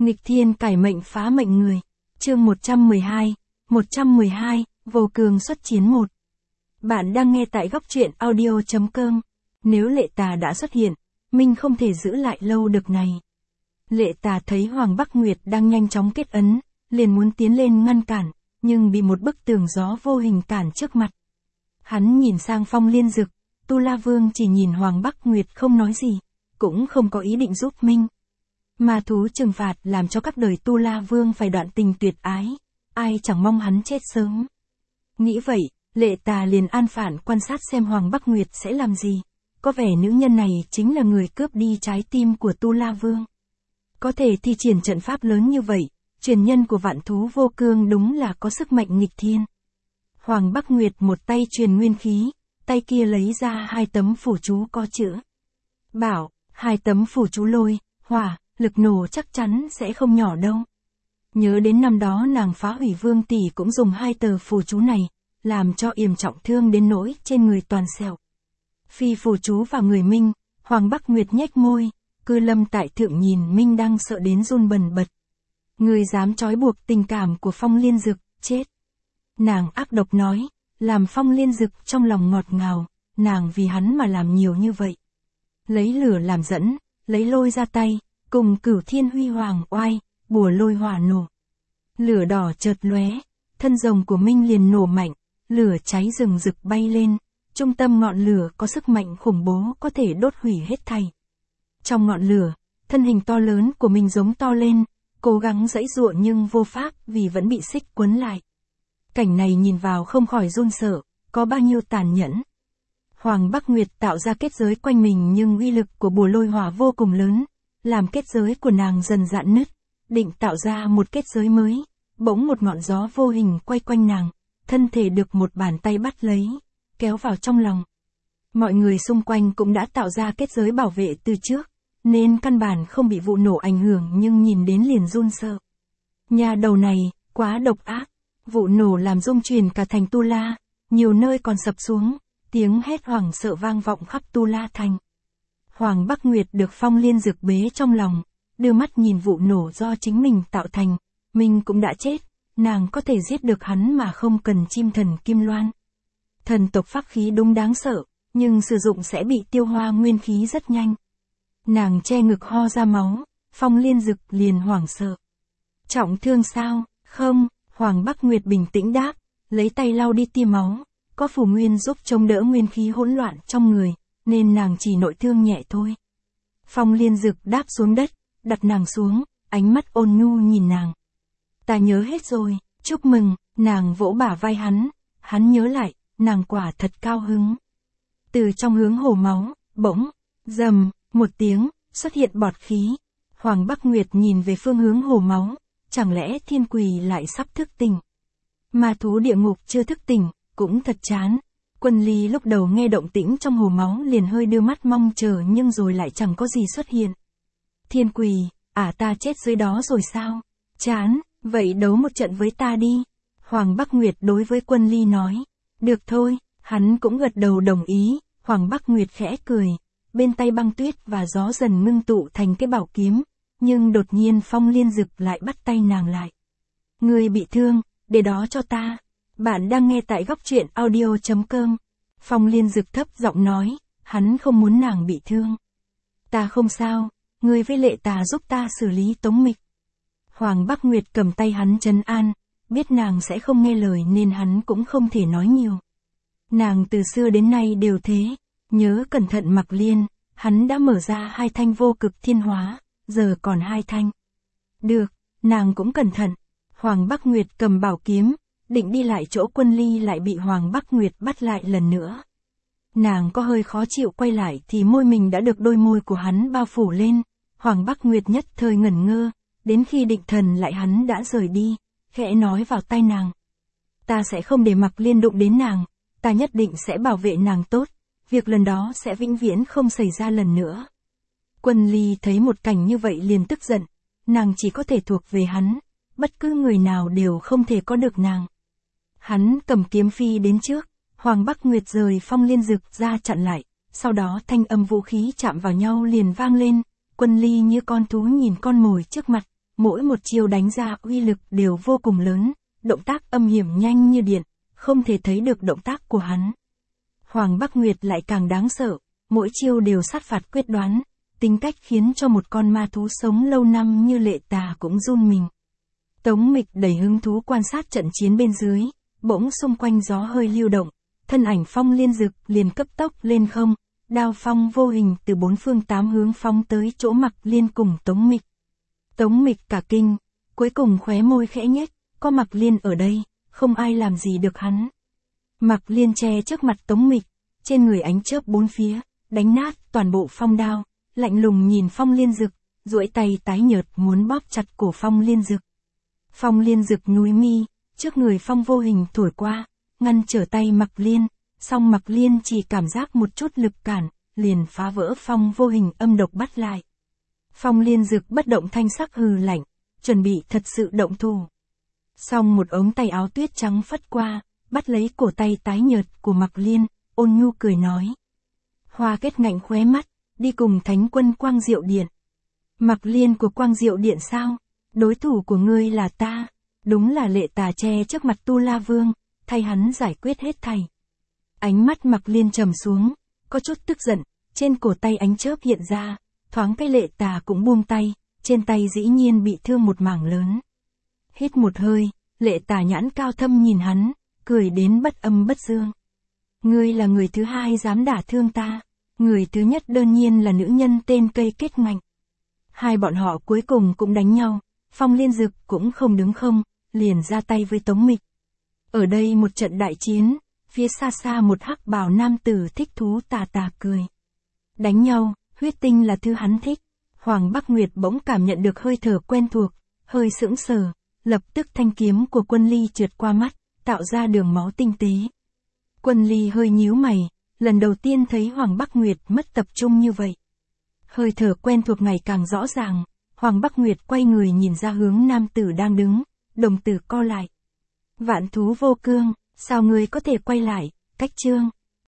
Nghịch thiên cải mệnh phá mệnh người. Chương 112, Vô Cường xuất chiến 1. Bạn đang nghe tại góc truyện audio.com. Nếu Lệ Tà đã xuất hiện, mình không thể giữ lại lâu được này. Lệ Tà thấy Hoàng Bắc Nguyệt đang nhanh chóng kết ấn, liền muốn tiến lên ngăn cản, nhưng bị một bức tường gió vô hình cản trước mặt. Hắn nhìn sang Phong Liên Dực, Tu La Vương chỉ nhìn Hoàng Bắc Nguyệt không nói gì, cũng không có ý định giúp mình. Ma thú trừng phạt làm cho các đời Tu La Vương phải đoạn tình tuyệt ái, ai chẳng mong hắn chết sớm. Nghĩ vậy, Lệ Tà liền an phản quan sát xem Hoàng Bắc Nguyệt sẽ làm gì. Có vẻ nữ nhân này chính là người cướp đi trái tim của Tu La Vương. Có thể thi triển trận pháp lớn như vậy, truyền nhân của vạn thú vô cương đúng là có sức mạnh nghịch thiên. Hoàng Bắc Nguyệt một tay truyền nguyên khí, tay kia lấy ra 2 tấm phù chú có chữ bảo, 2 tấm phù chú lôi, hỏa, lực nổ chắc chắn sẽ không nhỏ đâu. Nhớ đến năm đó nàng phá hủy Vương tỷ cũng dùng 2 tờ phù chú này, làm cho Yểm trọng thương đến nỗi trên người toàn sẹo. Phi phù chú vào người Minh, Hoàng Bắc Nguyệt nhếch môi, Cư Lâm tại thượng nhìn Minh đang sợ đến run bần bật. Người dám trói buộc tình cảm của Phong Liên Dực, chết. Nàng ác độc nói, làm Phong Liên Dực trong lòng ngọt ngào, nàng vì hắn mà làm nhiều như vậy. Lấy lửa làm dẫn, lấy lôi ra tay, cùng Cửu Thiên Huy Hoàng oai, bùa lôi hỏa nổ. Lửa đỏ chợt lóe, thân rồng của Minh liền nổ mạnh, lửa cháy rừng rực bay lên, trung tâm ngọn lửa có sức mạnh khủng bố có thể đốt hủy hết thảy. Trong ngọn lửa, thân hình to lớn của Minh giống to lên, cố gắng giãy giụa nhưng vô pháp vì vẫn bị xích quấn lại. Cảnh này nhìn vào không khỏi run sợ, có bao nhiêu tàn nhẫn. Hoàng Bắc Nguyệt tạo ra kết giới quanh mình nhưng uy lực của bùa lôi hỏa vô cùng lớn, làm kết giới của nàng dần rạn nứt, định tạo ra một kết giới mới, bỗng một ngọn gió vô hình quay quanh nàng, thân thể được một bàn tay bắt lấy, kéo vào trong lòng. Mọi người xung quanh cũng đã tạo ra kết giới bảo vệ từ trước, nên căn bản không bị vụ nổ ảnh hưởng nhưng nhìn đến liền run sợ. Nhà đầu này, quá độc ác, vụ nổ làm rung chuyển cả thành Tu La, nhiều nơi còn sập xuống, tiếng hét hoảng sợ vang vọng khắp Tu La thành. Hoàng Bắc Nguyệt được Phong Liên Dực bế trong lòng, đưa mắt nhìn vụ nổ do chính mình tạo thành, mình cũng đã chết, nàng có thể giết được hắn mà không cần chim thần Kim Loan. Thần tộc pháp khí đúng đáng sợ, nhưng sử dụng sẽ bị tiêu hoa nguyên khí rất nhanh. Nàng che ngực ho ra máu, Phong Liên Dực liền hoảng sợ. Trọng thương sao? Không, Hoàng Bắc Nguyệt bình tĩnh đáp, lấy tay lau đi tia máu, có phù nguyên giúp chống đỡ nguyên khí hỗn loạn trong người, nên nàng chỉ nội thương nhẹ thôi. Phong Liên Dực đáp xuống đất, đặt nàng xuống, ánh mắt ôn nhu nhìn nàng. Ta nhớ hết rồi, chúc mừng, nàng vỗ bả vai hắn nhớ lại, nàng quả thật cao hứng. Từ trong hướng hồ máu, bỗng, rầm, một tiếng, xuất hiện bọt khí. Hoàng Bắc Nguyệt nhìn về phương hướng hồ máu, chẳng lẽ Thiên Quỳ lại sắp thức tỉnh. Ma thú địa ngục chưa thức tỉnh, cũng thật chán. Quân Ly lúc đầu nghe động tĩnh trong hồ máu liền hơi đưa mắt mong chờ nhưng rồi lại chẳng có gì xuất hiện. Thiên Quỳ, ta chết dưới đó rồi sao? Chán, vậy đấu một trận với ta đi. Hoàng Bắc Nguyệt đối với Quân Ly nói. Được thôi, hắn cũng gật đầu đồng ý. Hoàng Bắc Nguyệt khẽ cười, bên tay băng tuyết và gió dần ngưng tụ thành cái bảo kiếm, nhưng đột nhiên Phong Liên Dực lại bắt tay nàng lại. Ngươi bị thương, để đó cho ta. Bạn đang nghe tại góc truyện audio.com. Phong Liên Dực thấp giọng nói, hắn không muốn nàng bị thương. Ta không sao, ngươi với Lệ Tà giúp ta xử lý Tống Mịch. Hoàng Bắc Nguyệt cầm tay hắn trấn an, biết nàng sẽ không nghe lời nên hắn cũng không thể nói nhiều. Nàng từ xưa đến nay đều thế, nhớ cẩn thận Mặc Liên, hắn đã mở ra 2 thanh vô cực thiên hóa, giờ còn 2 thanh. Được, nàng cũng cẩn thận. Hoàng Bắc Nguyệt cầm bảo kiếm, định đi lại chỗ Quân Ly lại bị Hoàng Bắc Nguyệt bắt lại lần nữa. Nàng có hơi khó chịu quay lại thì môi mình đã được đôi môi của hắn bao phủ lên. Hoàng Bắc Nguyệt nhất thời ngẩn ngơ, đến khi định thần lại hắn đã rời đi, khẽ nói vào tai nàng. Ta sẽ không để Mặc Liên đụng đến nàng, ta nhất định sẽ bảo vệ nàng tốt, việc lần đó sẽ vĩnh viễn không xảy ra lần nữa. Quân Ly thấy một cảnh như vậy liền tức giận, nàng chỉ có thể thuộc về hắn, bất cứ người nào đều không thể có được nàng. Hắn cầm kiếm phi đến trước, Hoàng Bắc Nguyệt rời Phong Liên Dực ra chặn lại, sau đó thanh âm vũ khí chạm vào nhau liền vang lên, Quân Ly như con thú nhìn con mồi trước mặt, mỗi một chiêu đánh ra uy lực đều vô cùng lớn, động tác âm hiểm nhanh như điện, không thể thấy được động tác của hắn. Hoàng Bắc Nguyệt lại càng đáng sợ, mỗi chiêu đều sát phạt quyết đoán, tính cách khiến cho một con ma thú sống lâu năm như Lệ Tà cũng run mình. Tống Mịch đầy hứng thú quan sát trận chiến bên dưới, bỗng xung quanh gió hơi lưu động, thân ảnh Phong Liên Dực liền cấp tốc lên không, đao phong vô hình từ bốn phương tám hướng phóng tới chỗ Mạc Liên cùng Tống Mịch. Tống Mịch cả kinh, cuối cùng khóe môi khẽ nhếch, có Mạc Liên ở đây, không ai làm gì được hắn. Mạc Liên che trước mặt Tống Mịch, trên người ánh chớp bốn phía, đánh nát toàn bộ phong đao, lạnh lùng nhìn Phong Liên Dực, duỗi tay tái nhợt muốn bóp chặt cổ Phong Liên Dực. Phong Liên Dực nhúi mi, trước người phong vô hình thổi qua, ngăn trở tay Mạc Liên, song Mạc Liên chỉ cảm giác một chút lực cản, liền phá vỡ phong vô hình âm độc bắt lại. Phong Liên Dực bất động thanh sắc hừ lạnh, chuẩn bị thật sự động thủ. Song một ống tay áo tuyết trắng phất qua, bắt lấy cổ tay tái nhợt của Mạc Liên, ôn nhu cười nói. Hoa Kết ngạnh khóe mắt, đi cùng Thánh Quân Quang Diệu Điện. Mạc Liên của Quang Diệu Điện sao? Đối thủ của ngươi là ta. Đúng là Lệ Tà che trước mặt Tu La Vương, thay hắn giải quyết hết thảy. Ánh mắt Mạc Liên trầm xuống, có chút tức giận, trên cổ tay ánh chớp hiện ra, thoáng cái Lệ Tà cũng buông tay, trên tay dĩ nhiên bị thương một mảng lớn. Hít một hơi, Lệ Tà nhãn cao thâm nhìn hắn, cười đến bất âm bất dương. Ngươi là người thứ hai dám đả thương ta, người thứ nhất đương nhiên là nữ nhân tên Cây Kết Ngạnh. Hai bọn họ cuối cùng cũng đánh nhau, Phong Liên Dực cũng không đứng không, liền ra tay với Tống Mịch. Ở đây một trận đại chiến, phía xa xa một hắc bào nam tử thích thú tà tà cười. Đánh nhau, huyết tinh là thứ hắn thích. Hoàng Bắc Nguyệt bỗng cảm nhận được hơi thở quen thuộc, hơi sững sờ, lập tức thanh kiếm của Quân Ly trượt qua mắt, tạo ra đường máu tinh tế. Quân Ly hơi nhíu mày, lần đầu tiên thấy Hoàng Bắc Nguyệt mất tập trung như vậy. Hơi thở quen thuộc ngày càng rõ ràng, Hoàng Bắc Nguyệt quay người nhìn ra hướng nam tử đang đứng, đồng tử co lại. Vạn thú vô cương, sao ngươi có thể quay lại, Cách Chương?